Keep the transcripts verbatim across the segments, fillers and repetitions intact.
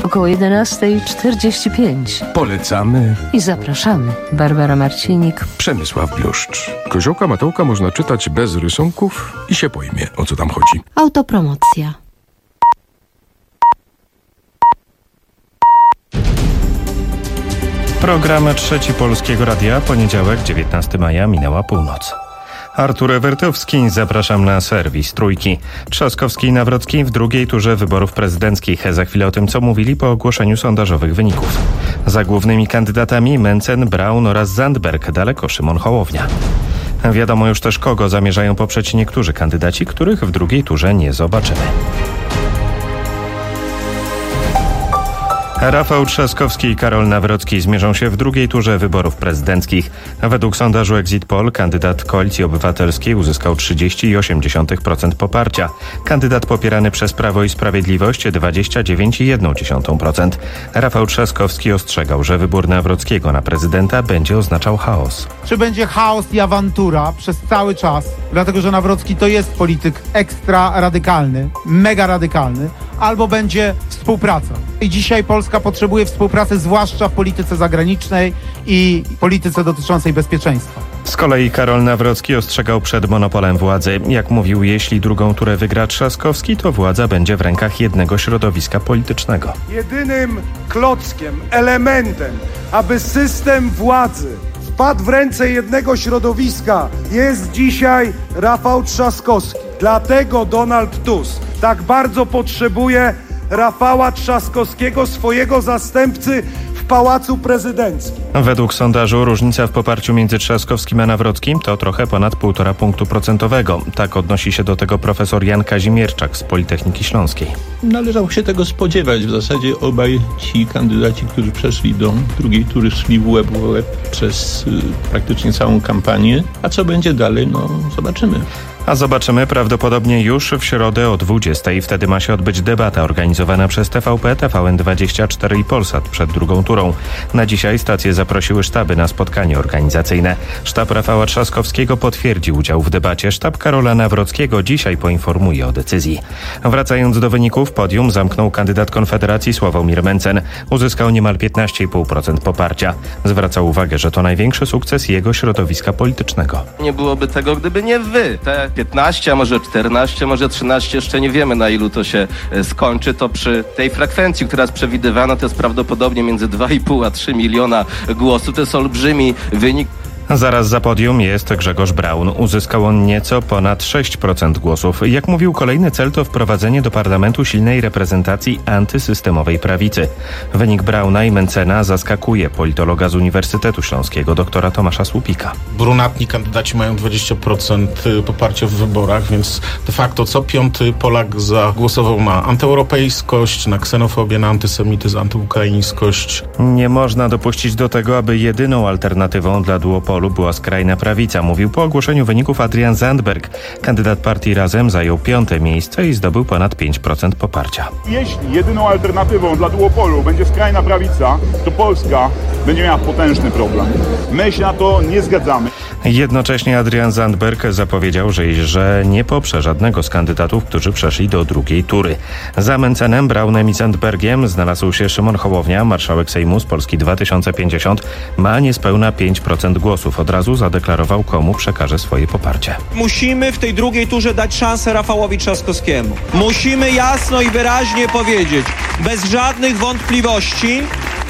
około jedenasta czterdzieści pięć. Polecamy I zapraszamy. Barbara Marcinik, Przemysław Bluszcz. Koziołka Matołka można czytać bez rysunków i się pojmie, o co tam chodzi. autopromocja. Program Trzeci Polskiego Radia, poniedziałek, dziewiętnastego maja, minęła północ. Artur Ewertowski, zapraszam na serwis Trójki. Trzaskowski i Nawrocki w drugiej turze wyborów prezydenckich. Za chwilę o tym, co mówili po ogłoszeniu sondażowych wyników. Za głównymi kandydatami Mencen, Braun oraz Zandberg, daleko Szymon Hołownia. Wiadomo już też, kogo zamierzają poprzeć niektórzy kandydaci, których w drugiej turze nie zobaczymy. Rafał Trzaskowski i Karol Nawrocki zmierzą się w drugiej turze wyborów prezydenckich. Według sondażu Exit Poll kandydat Koalicji Obywatelskiej uzyskał trzydzieści przecinek osiem procent poparcia. Kandydat popierany przez Prawo i Sprawiedliwość dwadzieścia dziewięć przecinek jeden procent. Rafał Trzaskowski ostrzegał, że wybór Nawrockiego na prezydenta będzie oznaczał chaos. Czy będzie chaos i awantura przez cały czas, dlatego że Nawrocki to jest polityk ekstra radykalny, mega radykalny, albo będzie współpraca. I dzisiaj Polska potrzebuje współpracy, zwłaszcza w polityce zagranicznej i polityce dotyczącej bezpieczeństwa. Z kolei Karol Nawrocki ostrzegał przed monopolem władzy. Jak mówił, jeśli drugą turę wygra Trzaskowski, to władza będzie w rękach jednego środowiska politycznego. Jedynym klockiem, elementem, aby system władzy wpadł w ręce jednego środowiska, jest dzisiaj Rafał Trzaskowski. Dlatego Donald Tusk tak bardzo potrzebuje Rafała Trzaskowskiego, swojego zastępcy w Pałacu Prezydenckim. Według sondażu różnica w poparciu między Trzaskowskim a Nawrockim to trochę ponad półtora punktu procentowego. Tak odnosi się do tego profesor Jan Kazimierczak z Politechniki Śląskiej. Należało się tego spodziewać. W zasadzie obaj ci kandydaci, którzy przeszli do drugiej tury, szli w łeb w łeb przez y, praktycznie całą kampanię. A co będzie dalej, no zobaczymy. A zobaczymy prawdopodobnie już w środę o dwudziestej. Wtedy ma się odbyć debata organizowana przez T V P, T V N dwadzieścia cztery i Polsat przed drugą turą. Na dzisiaj stacje zaprosiły sztaby na spotkanie organizacyjne. Sztab Rafała Trzaskowskiego potwierdził udział w debacie. Sztab Karola Nawrockiego dzisiaj poinformuje o decyzji. Wracając do wyników, podium zamknął kandydat Konfederacji Sławomir Mencen. Uzyskał niemal piętnaście przecinek pięć procent poparcia. Zwracał uwagę, że to największy sukces jego środowiska politycznego. Nie byłoby tego, gdyby nie wy. Te piętnaście, a może czternaście, może trzynaście, jeszcze nie wiemy, na ilu to się skończy. To przy tej frekwencji, która jest przewidywana, to jest prawdopodobnie między dwa i pół a trzy miliona głosów. To jest olbrzymi wynik. Zaraz za podium jest Grzegorz Braun. Uzyskał on nieco ponad sześć procent głosów. Jak mówił, kolejny cel to wprowadzenie do parlamentu silnej reprezentacji antysystemowej prawicy. Wynik Brauna i Mencena zaskakuje politologa z Uniwersytetu Śląskiego, doktora Tomasza Słupika. Brunatni kandydaci mają dwadzieścia procent poparcia w wyborach, więc de facto co piąty Polak zagłosował na antyeuropejskość, na ksenofobię, na antysemityzm, antyukraińskość. Nie można dopuścić do tego, aby jedyną alternatywą dla duopolu była skrajna prawica, mówił po ogłoszeniu wyników Adrian Zandberg. Kandydat partii Razem zajął piąte miejsce i zdobył ponad pięć procent poparcia. Jeśli jedyną alternatywą dla duopolu będzie skrajna prawica, to Polska będzie miała potężny problem. My się na to nie zgadzamy. Jednocześnie Adrian Zandberg zapowiedział, że, że nie poprze żadnego z kandydatów, którzy przeszli do drugiej tury. Za Mencenem, Braunem i Zandbergiem znalazł się Szymon Hołownia, marszałek Sejmu z Polski dwa tysiące pięćdziesiąt. Ma niespełna pięć procent głosów. Od razu zadeklarował, komu przekaże swoje poparcie. Musimy w tej drugiej turze dać szansę Rafałowi Trzaskowskiemu. Musimy jasno i wyraźnie powiedzieć, bez żadnych wątpliwości,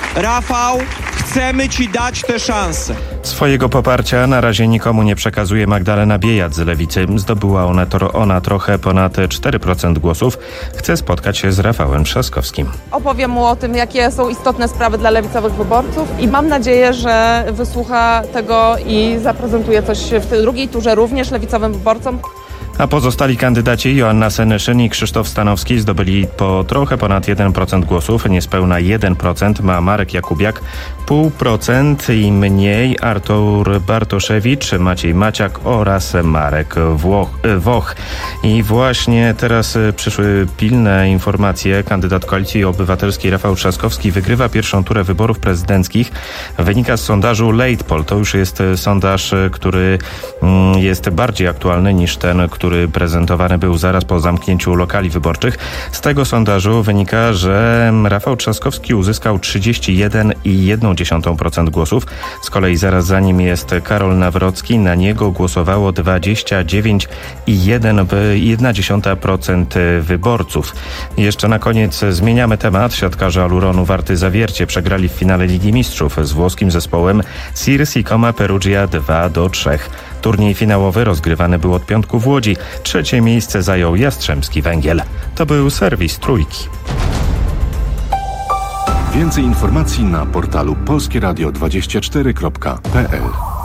Rafał, chcemy ci dać tę szansę. Swojego poparcia na razie nikomu nie przekazuje Magdalena Biejat z Lewicy. Zdobyła ona, to, ona trochę ponad cztery procent głosów. Chce spotkać się z Rafałem Trzaskowskim. Opowiem mu o tym, jakie są istotne sprawy dla lewicowych wyborców i mam nadzieję, że wysłucha tego i zaprezentuje coś w tej drugiej turze również lewicowym wyborcom. A pozostali kandydaci Joanna Senyszyn i Krzysztof Stanowski zdobyli po trochę ponad jeden procent głosów. Niespełna jeden procent ma Marek Jakubiak, pół procent i mniej Artur Bartoszewicz, Maciej Maciak oraz Marek Włoch, Woch. I właśnie teraz przyszły pilne informacje. Kandydat Koalicji Obywatelskiej Rafał Trzaskowski wygrywa pierwszą turę wyborów prezydenckich. Wynika z sondażu Late Poll. To już jest sondaż, który jest bardziej aktualny niż ten, który który prezentowany był zaraz po zamknięciu lokali wyborczych. Z tego sondażu wynika, że Rafał Trzaskowski uzyskał trzydzieści jeden i jedna dziesiąta procent głosów. Z kolei zaraz za nim jest Karol Nawrocki. Na niego głosowało dwadzieścia dziewięć i jedna dziesiąta procent wyborców. Jeszcze na koniec zmieniamy temat. Siatkarze Aluronu Warty Zawiercie przegrali w finale Ligi Mistrzów z włoskim zespołem Sirsi-Coma Perugia dwa do trzech. Turniej finałowy rozgrywany był od piątku w Łodzi. Trzecie miejsce zajął Jastrzębski Węgiel. To był serwis Trójki. Więcej informacji na portalu polskie radio dwadzieścia cztery kropka p l.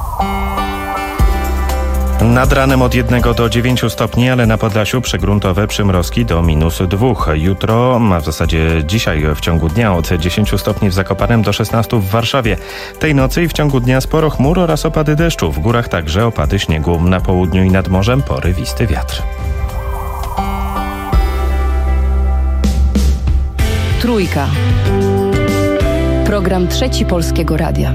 Nad ranem od jednego do dziewięciu stopni, ale na Podlasiu przygruntowe przymrozki do minus dwóch. Jutro, a w zasadzie dzisiaj w ciągu dnia od dziesięciu stopni w Zakopanem do szesnastu w Warszawie. Tej nocy i w ciągu dnia sporo chmur oraz opady deszczu. W górach także opady śniegu. Na południu i nad morzem porywisty wiatr. Trójka. Program Trzeci Polskiego Radia.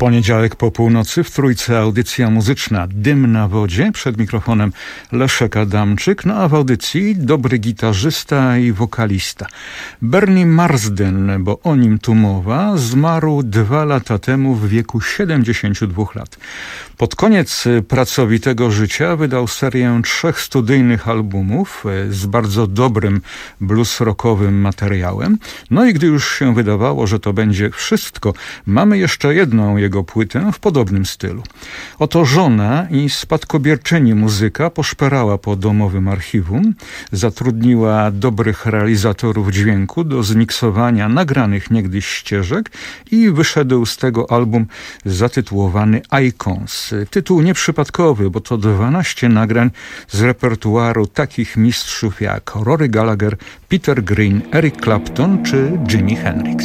Poniedziałek po północy w Trójce audycja muzyczna Dym na wodzie. Przed mikrofonem Leszek Adamczyk, no a w audycji dobry gitarzysta i wokalista. Bernie Marsden, bo o nim tu mowa, zmarł dwa lata temu w wieku siedemdziesięciu dwóch lat. Pod koniec pracowitego życia wydał serię trzech studyjnych albumów z bardzo dobrym blues-rockowym materiałem. No i gdy już się wydawało, że to będzie wszystko, mamy jeszcze jedną jego płytę w podobnym stylu. Oto żona i spadkobierczyni muzyka poszperała po domowym archiwum, zatrudniła dobrych realizatorów dźwięku do zmiksowania nagranych niegdyś ścieżek i wyszedł z tego album zatytułowany Icons. Tytuł nieprzypadkowy, bo to dwanaście nagrań z repertuaru takich mistrzów jak Rory Gallagher, Peter Green, Eric Clapton czy Jimi Hendrix.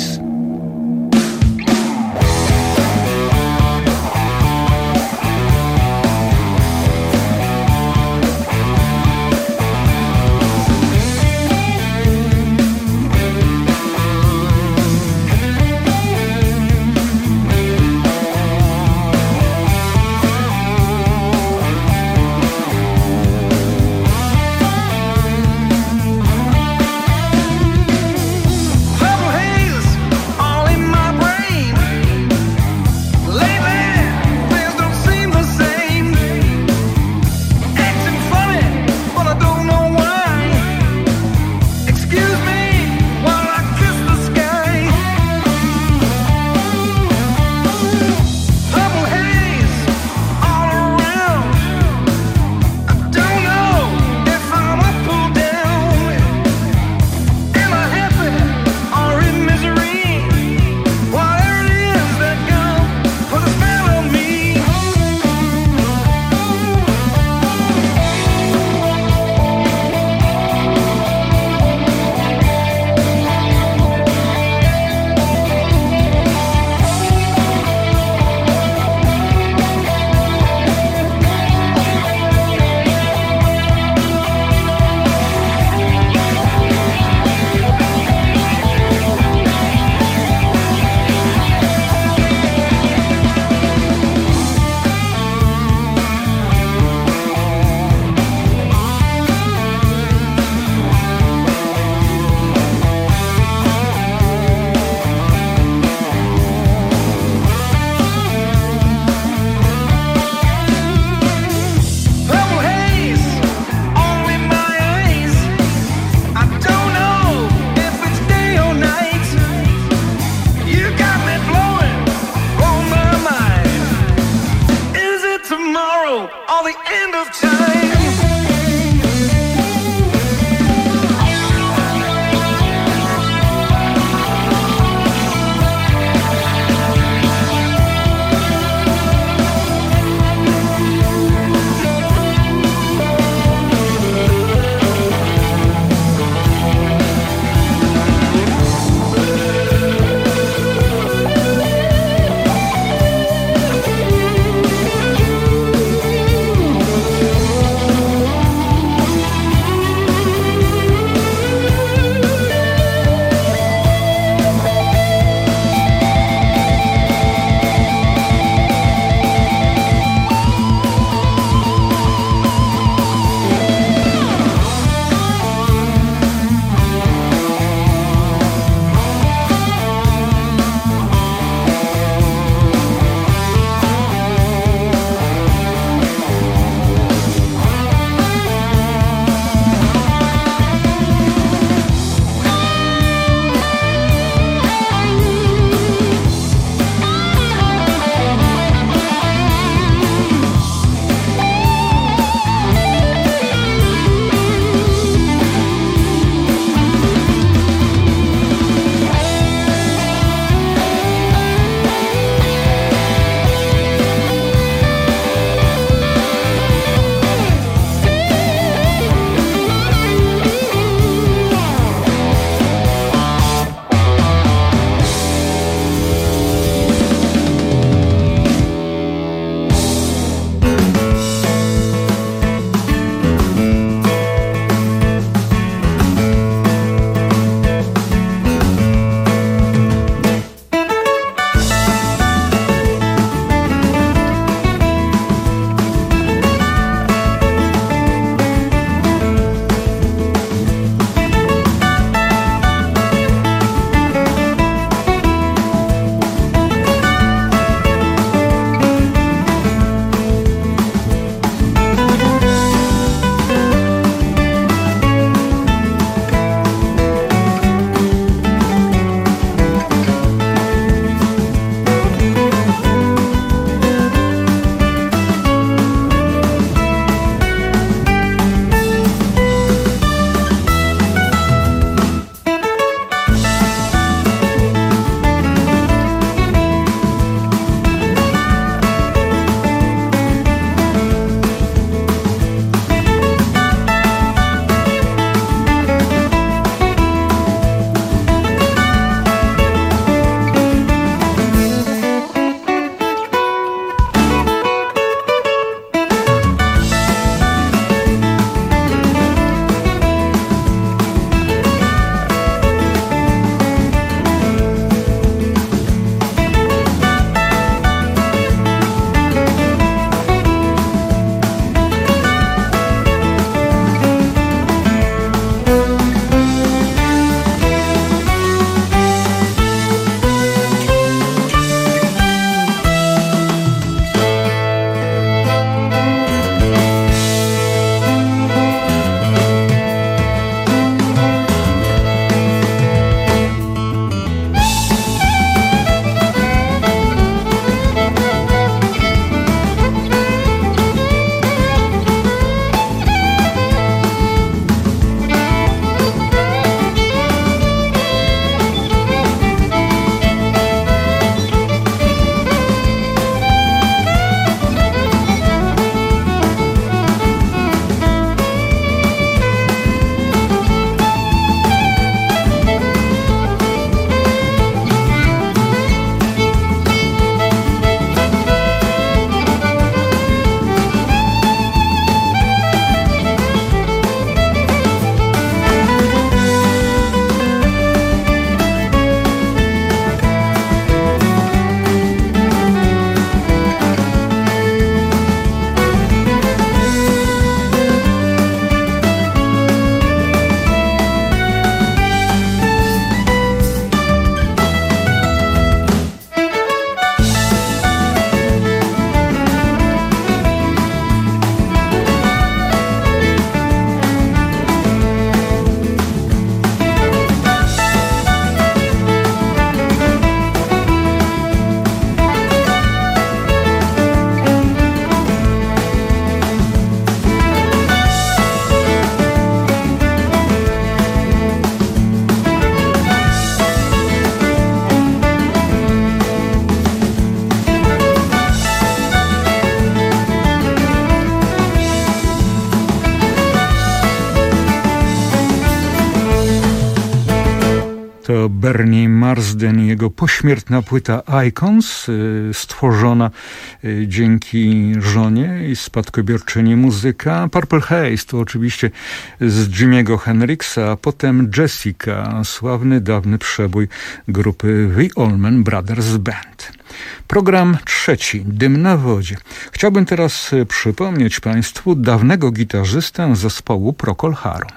To Bernie Marsden i jego pośmiertna płyta Icons, stworzona dzięki żonie i spadkobierczyni muzyka. Purple Haze to oczywiście z Jimmy'ego Hendrixa, a potem Jessica, sławny dawny przebój grupy The Allman Brothers Band. Program trzeci, Dym na wodzie. Chciałbym teraz przypomnieć Państwu dawnego gitarzystę zespołu Procol Harum.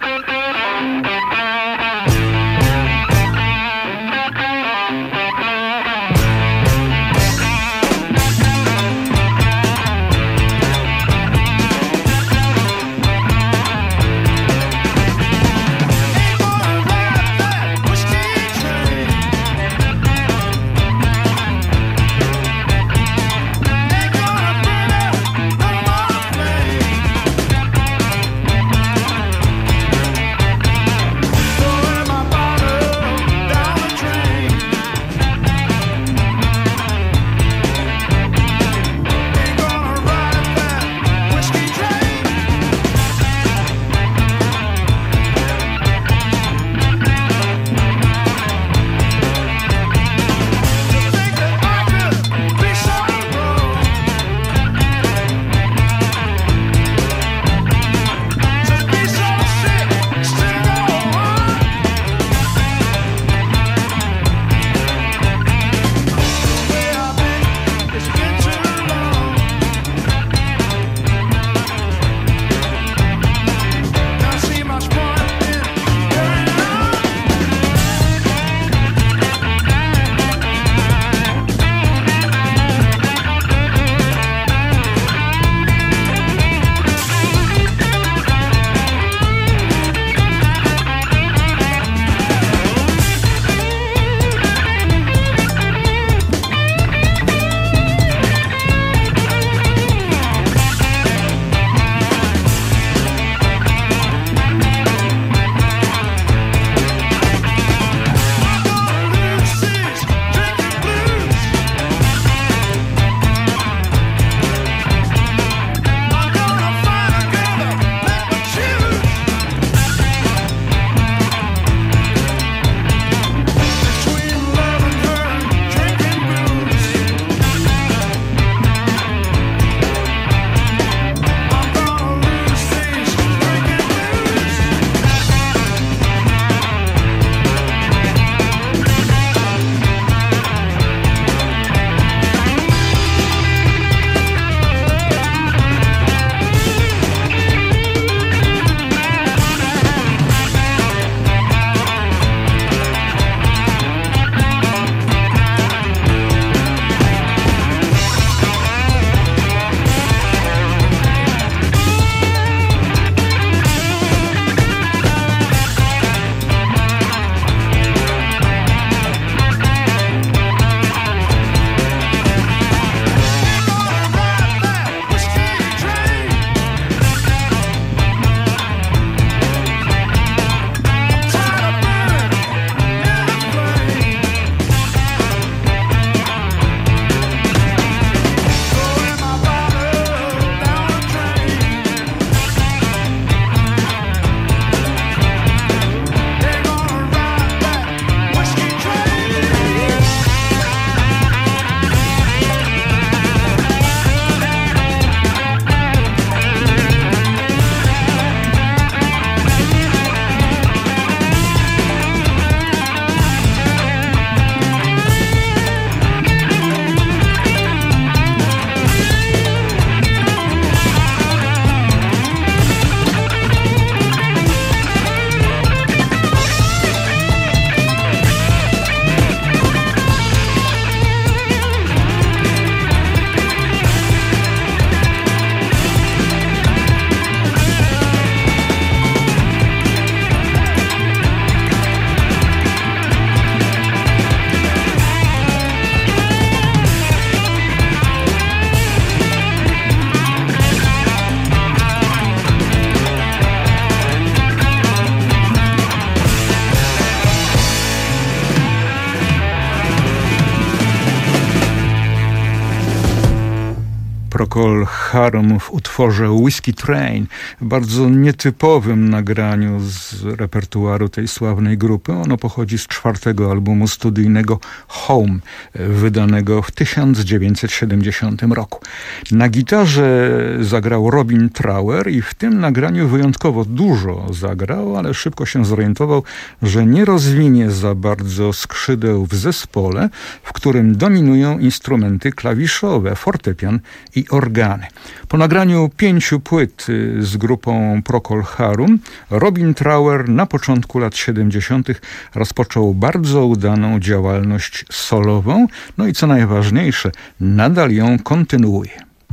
Procol Harum w utworze Whiskey Train, bardzo nietypowym nagraniu z repertuaru tej sławnej grupy. Ono pochodzi z czwartego albumu studyjnego Home, wydanego w tysiąc dziewięćset siedemdziesiątym roku. Na gitarze zagrał Robin Trower i w tym nagraniu wyjątkowo dużo zagrał, ale szybko się zorientował, że nie rozwinie za bardzo skrzydeł w zespole, w którym dominują instrumenty klawiszowe, fortepian i organy. Po nagraniu pięciu płyt z grupą Procol Harum, Robin Trower na początku lat siedemdziesiątych rozpoczął bardzo udaną działalność solową, no i co najważniejsze, nadal ją kontynuuje.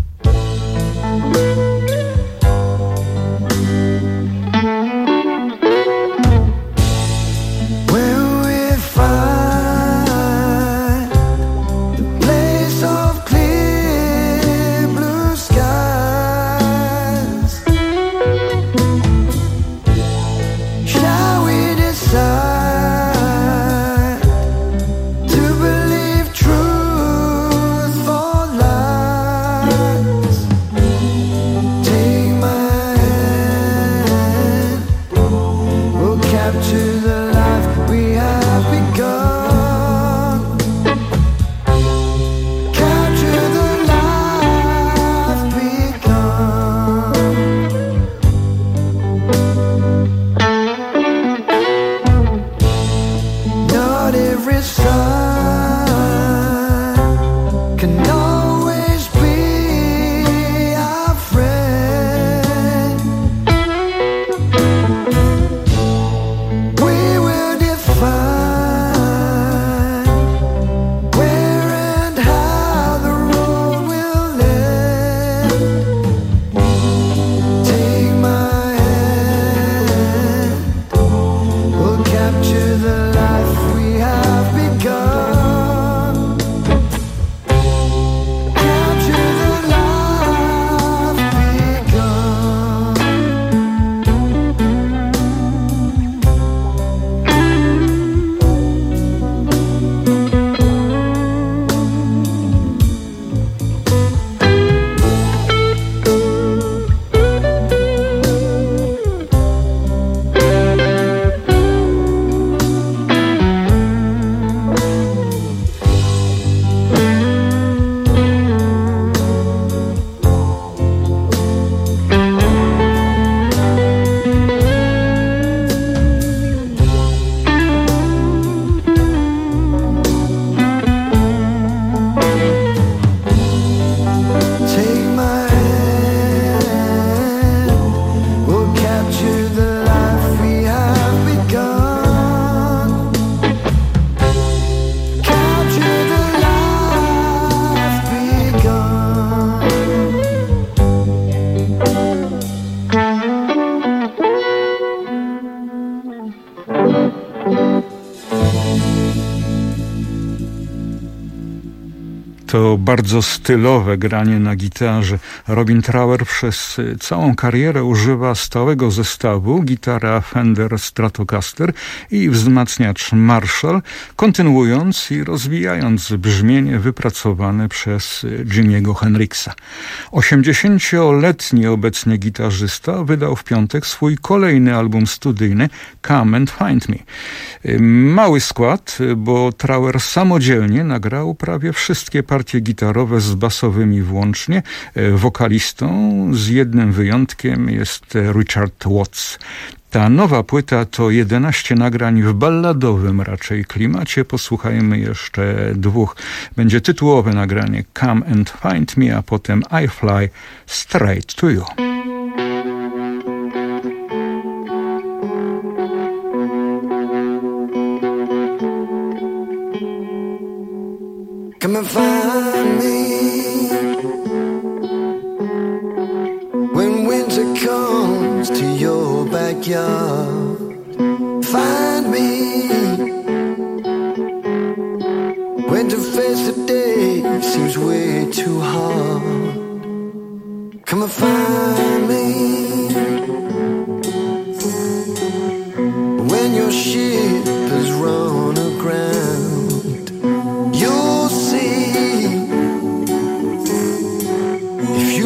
To bardzo stylowe granie na gitarze. Robin Trower przez całą karierę używa stałego zestawu gitara Fender Stratocaster i wzmacniacz Marshall, kontynuując i rozwijając brzmienie wypracowane przez Jimiego Hendrixa. osiemdziesięcioletni obecnie gitarzysta wydał w piątek swój kolejny album studyjny Come and Find Me. Mały skład, bo Trower samodzielnie nagrał prawie wszystkie partie gitarowe z basowymi włącznie. Wokalistą z jednym wyjątkiem jest Richard Watts. Ta nowa płyta to jedenaście nagrań w balladowym raczej klimacie. Posłuchajmy jeszcze dwóch. Będzie tytułowe nagranie Come and Find Me, a potem I Fly Straight to You. Come and find me when winter comes to your backyard. Find me when to face the day seems way too hard. Come and find me when your ship has run aground. You'll see if you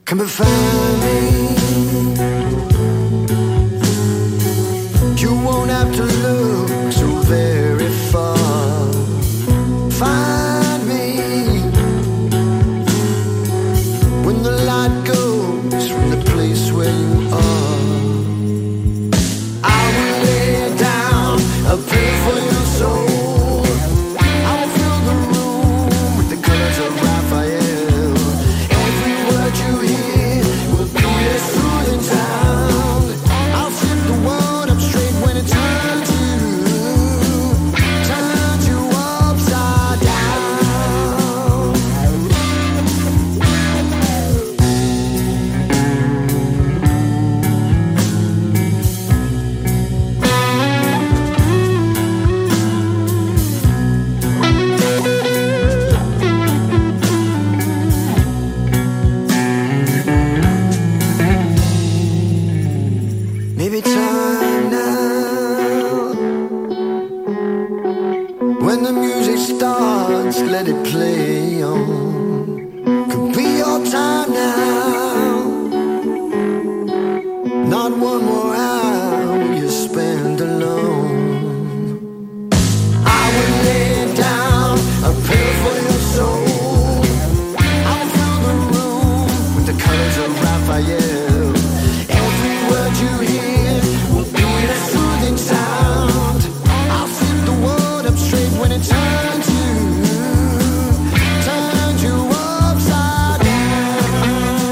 Come and find me. You won't have to look so very far. Find me when the light goes from the place where you are. I will lay down a prayer for your soul. I will fill the room with the colors of Raphael. Every word you hear will be a soothing sound. I'll flip the world up straight when it turns you, turns you upside down. Maybe time now. When the music starts, let it play on. Could be your time now. Not one more hour you spend alone. I will lay down a prayer for your soul. I will fill the room with the colors of Raphael. Every word you hear will be a soothing sound. I'll flip the world up straight when it turns you, turns you upside down.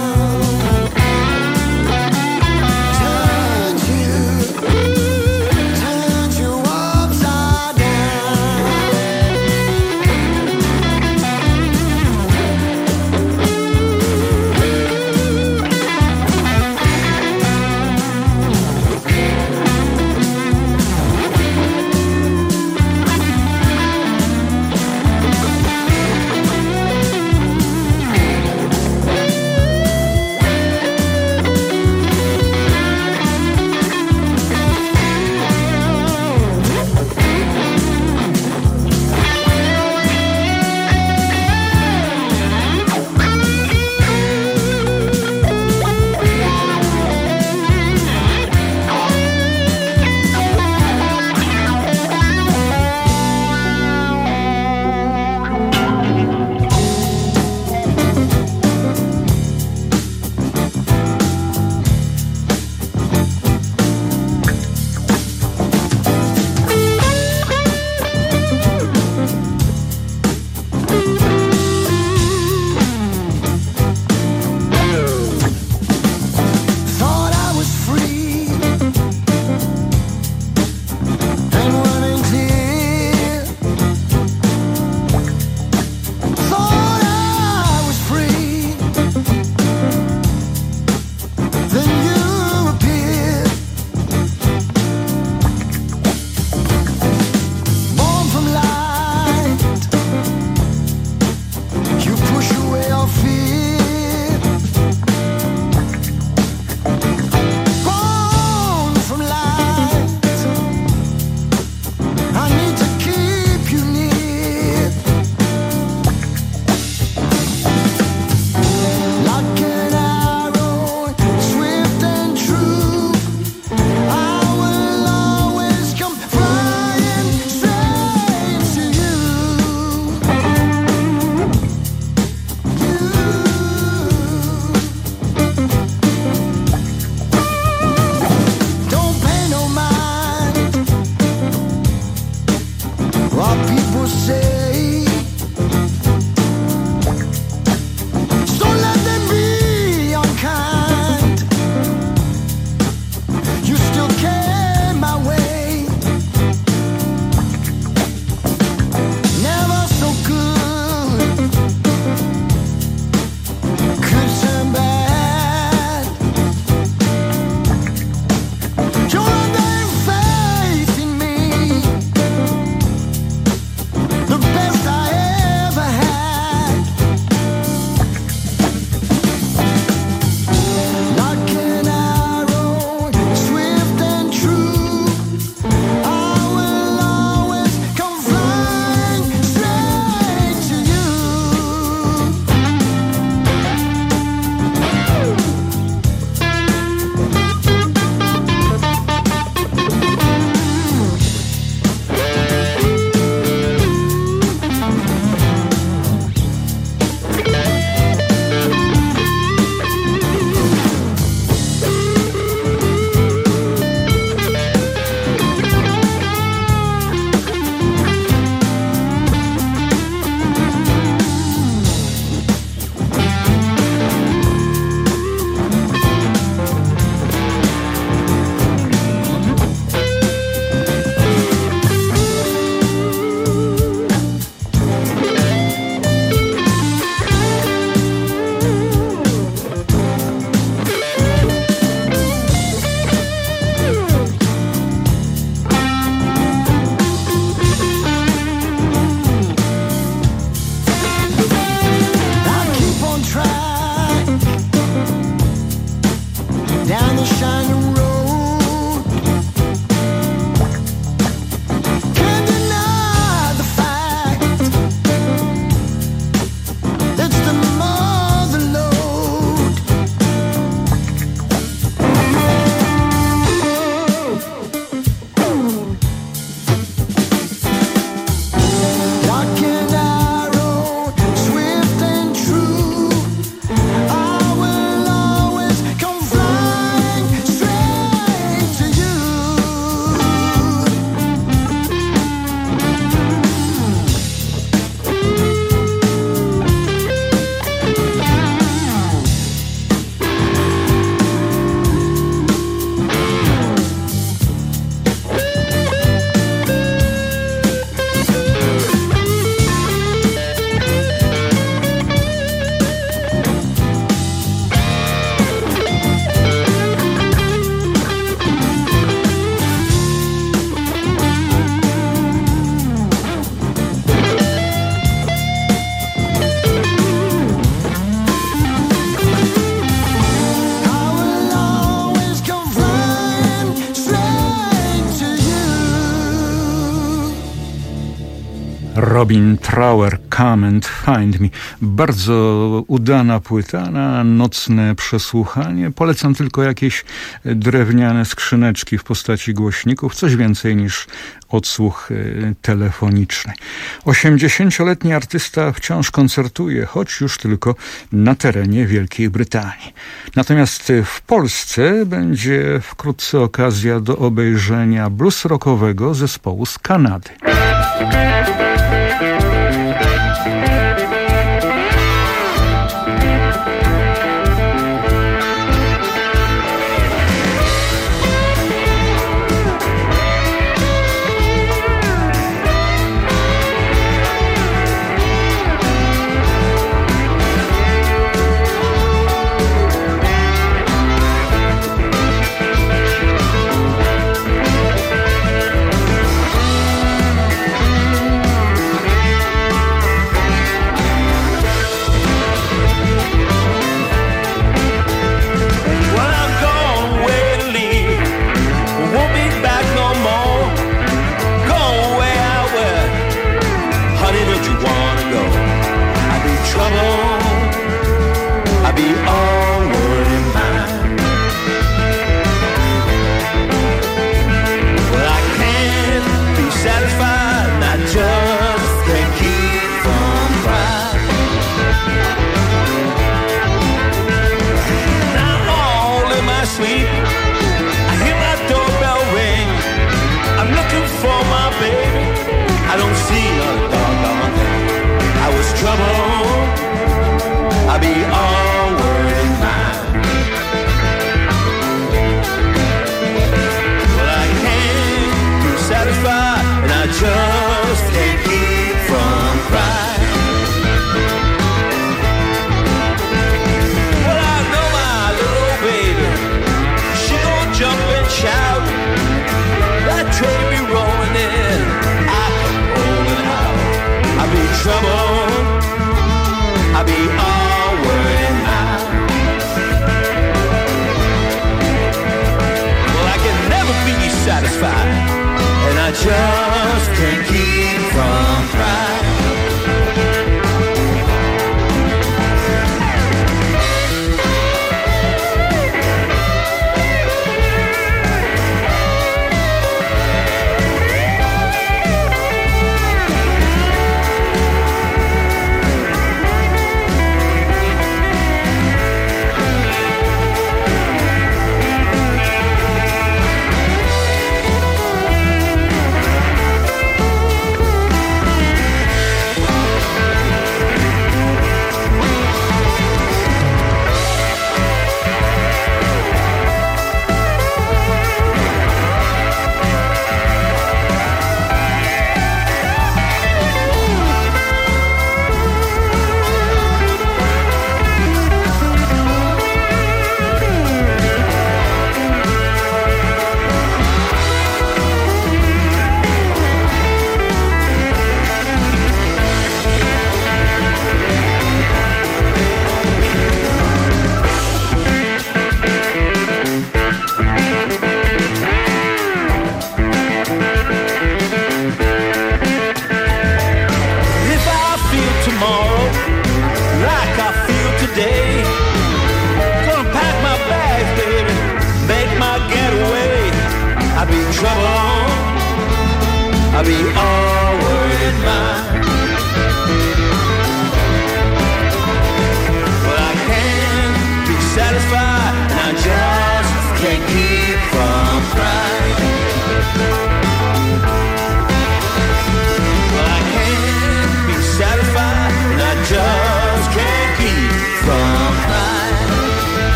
Robin Trower, Come and Find Me. Bardzo udana płyta na nocne przesłuchanie. Polecam tylko jakieś drewniane skrzyneczki w postaci głośników, coś więcej niż odsłuch telefoniczny. osiemdziesięcioletni artysta wciąż koncertuje, choć już tylko na terenie Wielkiej Brytanii. Natomiast w Polsce będzie wkrótce okazja do obejrzenia blues rockowego zespołu z Kanady.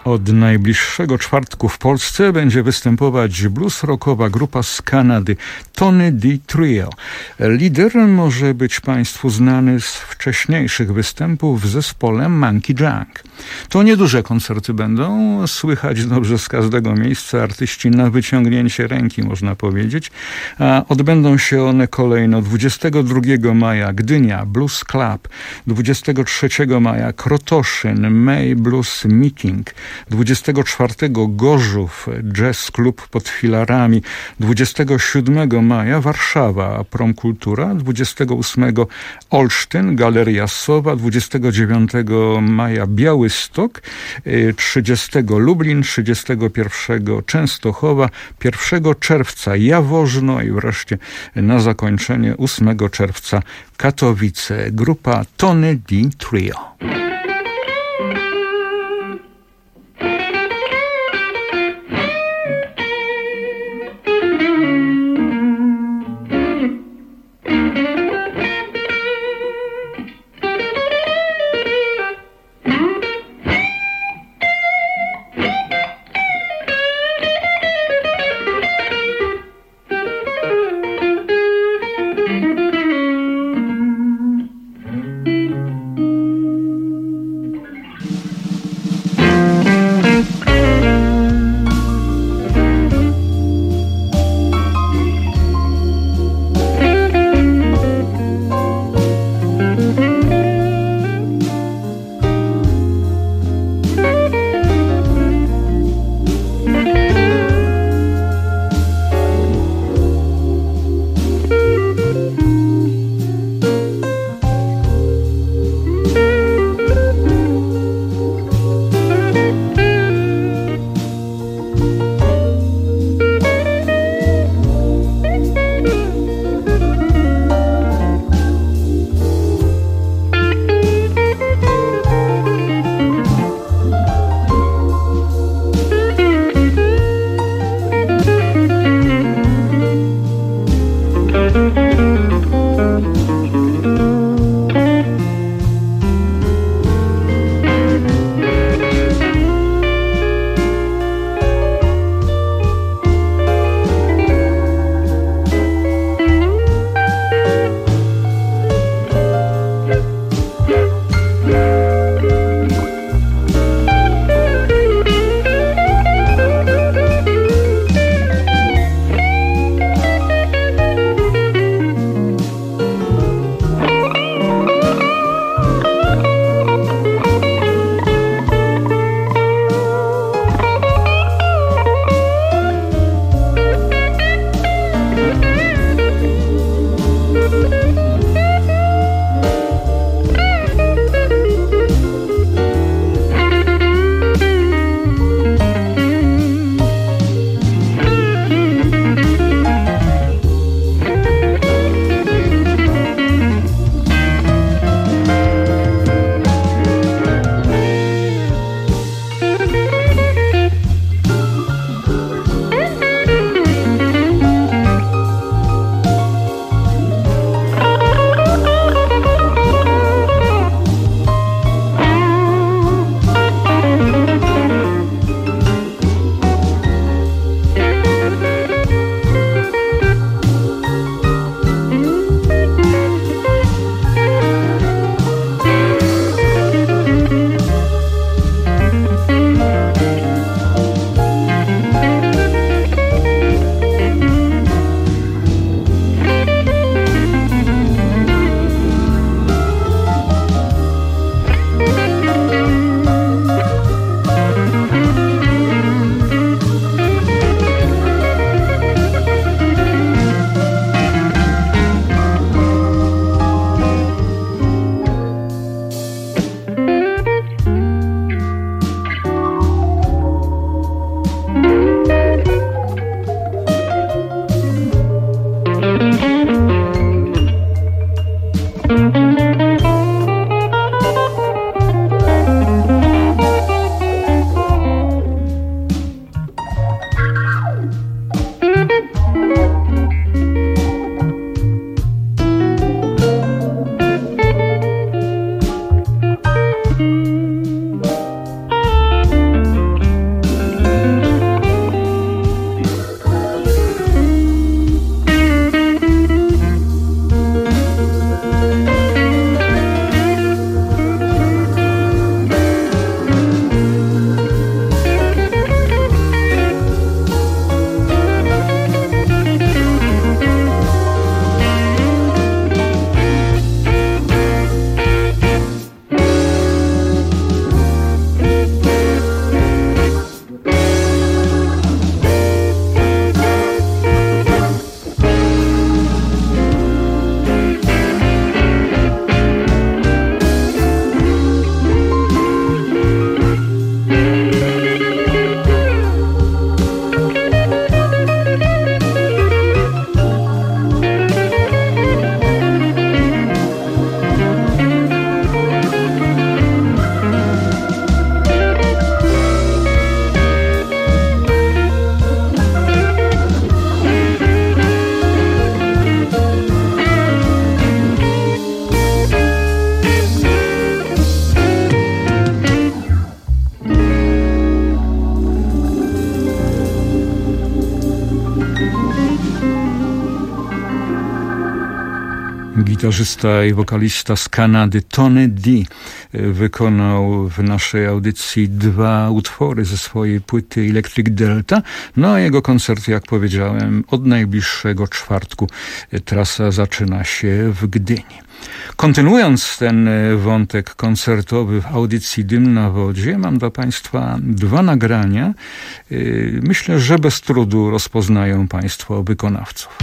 Od najbliższego czwartku w Polsce będzie występować blues-rockowa grupa z Kanady Tony D. Trio. Lider może być Państwu znany z wcześniejszych występów w zespole Monkey Junk. To nieduże koncerty będą, słychać dobrze z każdego miejsca, artyści na wyciągnięcie ręki, można powiedzieć, a odbędą się one kolejno dwudziestego drugiego maja Gdynia Blues Club, dwudziestego trzeciego maja Krotoszyn May Blues Meeting, dwudziestego czwartego Gorzów Jazz Club pod filarami, dwudziestego siódmego maja Warszawa Promkultura, dwudziestego ósmego Olsztyn Galeria Sowa, dwudziestego dziewiątego maja Białystok, trzydziestego Lublin, trzydziestego pierwszego Częstochowa, pierwszego czerwca Jaworzno i wreszcie na zakończenie ósmego czerwca Katowice. Grupa Tony D. Trio. gitarzysta i wokalista z Kanady Tony D wykonał w naszej audycji dwa utwory ze swojej płyty Electric Delta. No a jego koncert, jak powiedziałem, od najbliższego czwartku trasa zaczyna się w Gdyni. Kontynuując ten wątek koncertowy w audycji Dym na wodzie, mam dla Państwa dwa nagrania. Myślę, że bez trudu rozpoznają Państwo wykonawców.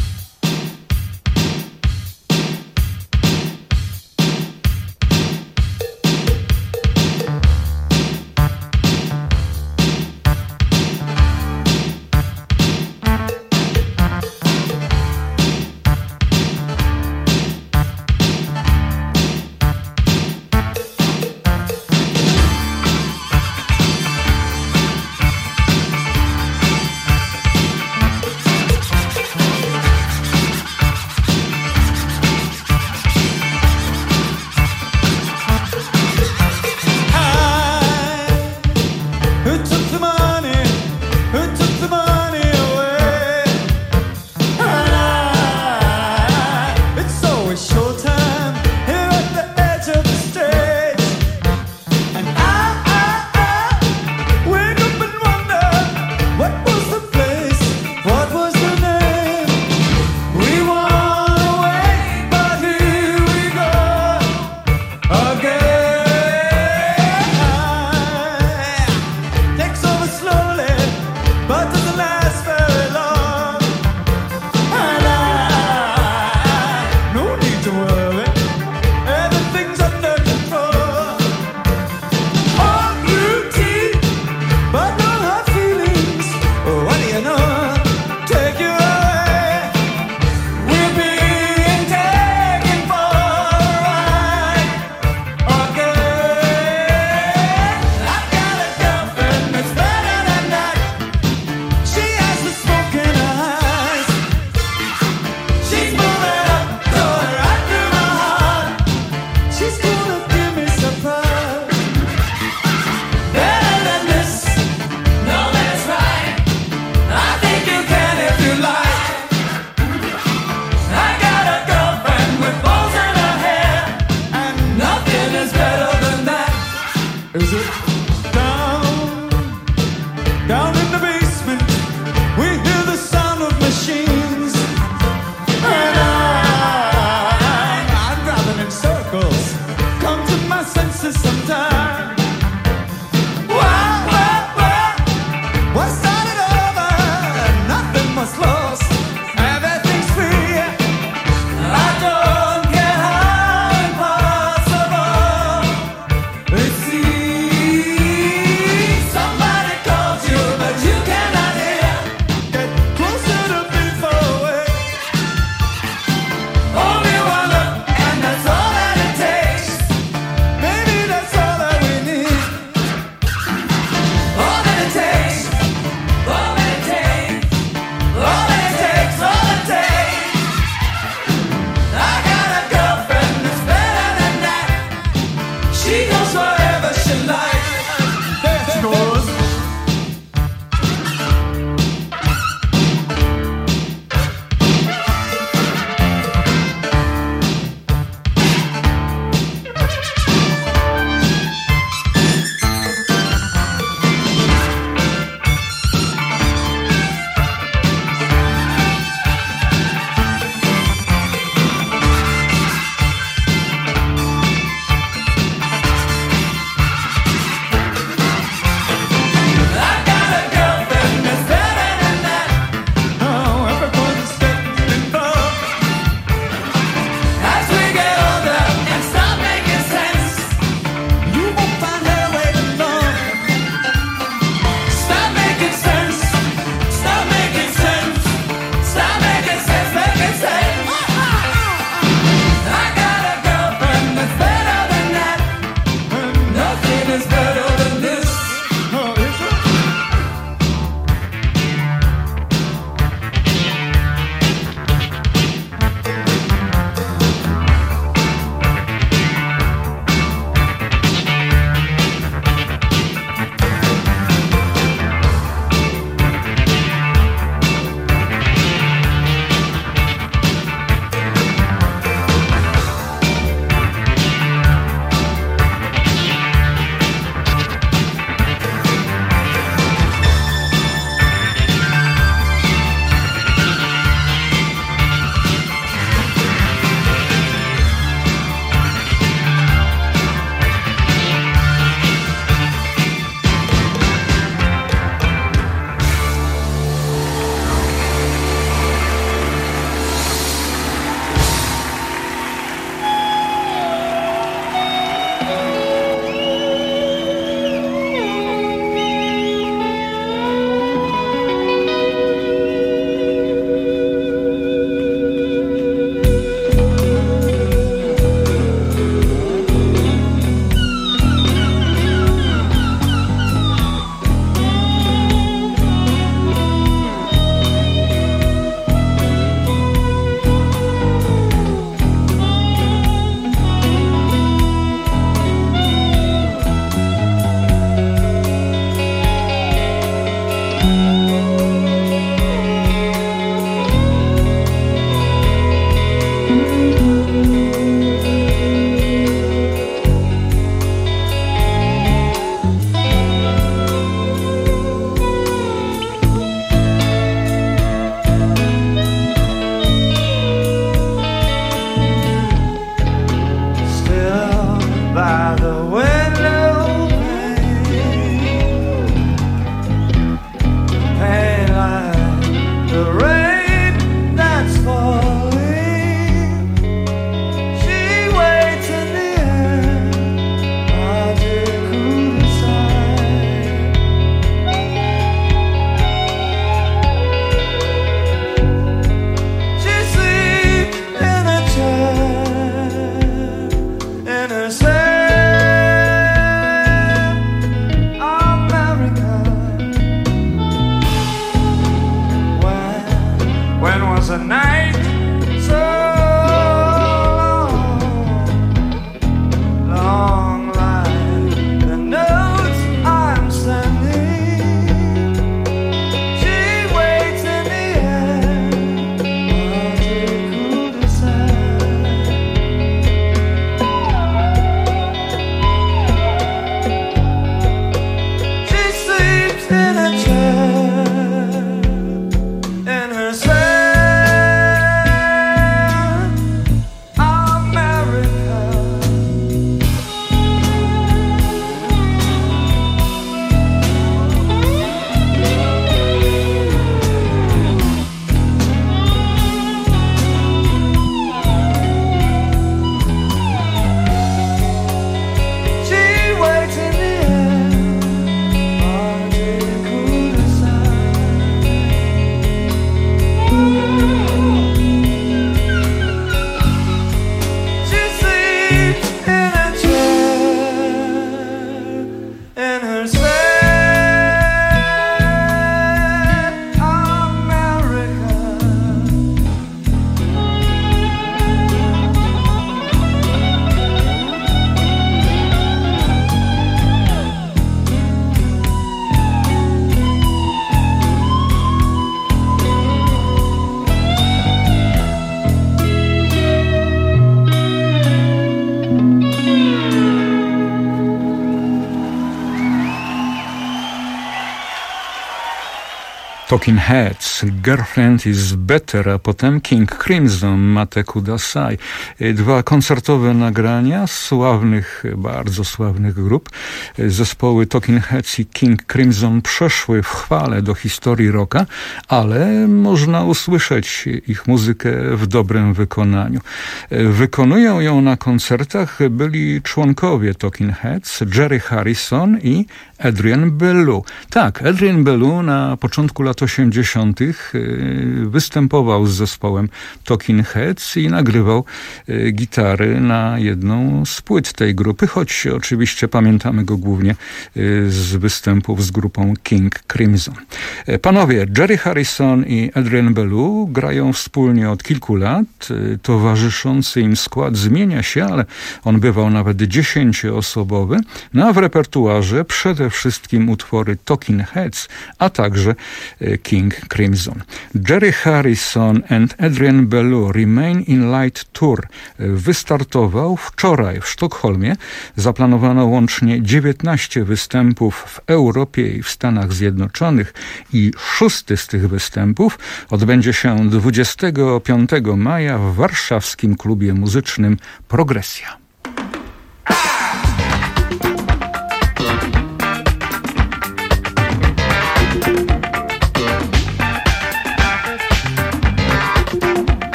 Talking Heads, Girlfriend is Better, a potem King Crimson, Mate Kudasai. Dwa koncertowe nagrania sławnych, bardzo sławnych grup. Zespoły Talking Heads i King Crimson przeszły w chwale do historii rocka, ale można usłyszeć ich muzykę w dobrym wykonaniu. Wykonują ją na koncertach byli członkowie Talking Heads, Jerry Harrison i Adrian Belew. Tak, Adrian Belew na początku lat osiemdziesiątych występował z zespołem Talking Heads i nagrywał gitary na jedną z płyt tej grupy, choć oczywiście pamiętamy go głównie z występów z grupą King Crimson. Panowie Jerry Harrison i Adrian Belew grają wspólnie od kilku lat. Towarzyszący im skład zmienia się, ale on bywał nawet dziesięcioosobowy. No a w repertuarze przede wszystkim utwory Talking Heads, a także King Crimson. Jerry Harrison and Adrian Belew Remain in Light Tour wystartował wczoraj w Sztokholmie. Zaplanowano łącznie dziewiętnaście występów w Europie i w Stanach Zjednoczonych i szósty z tych występów odbędzie się dwudziestego piątego maja w warszawskim klubie muzycznym Progresja.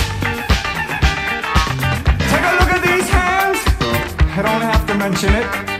mention it.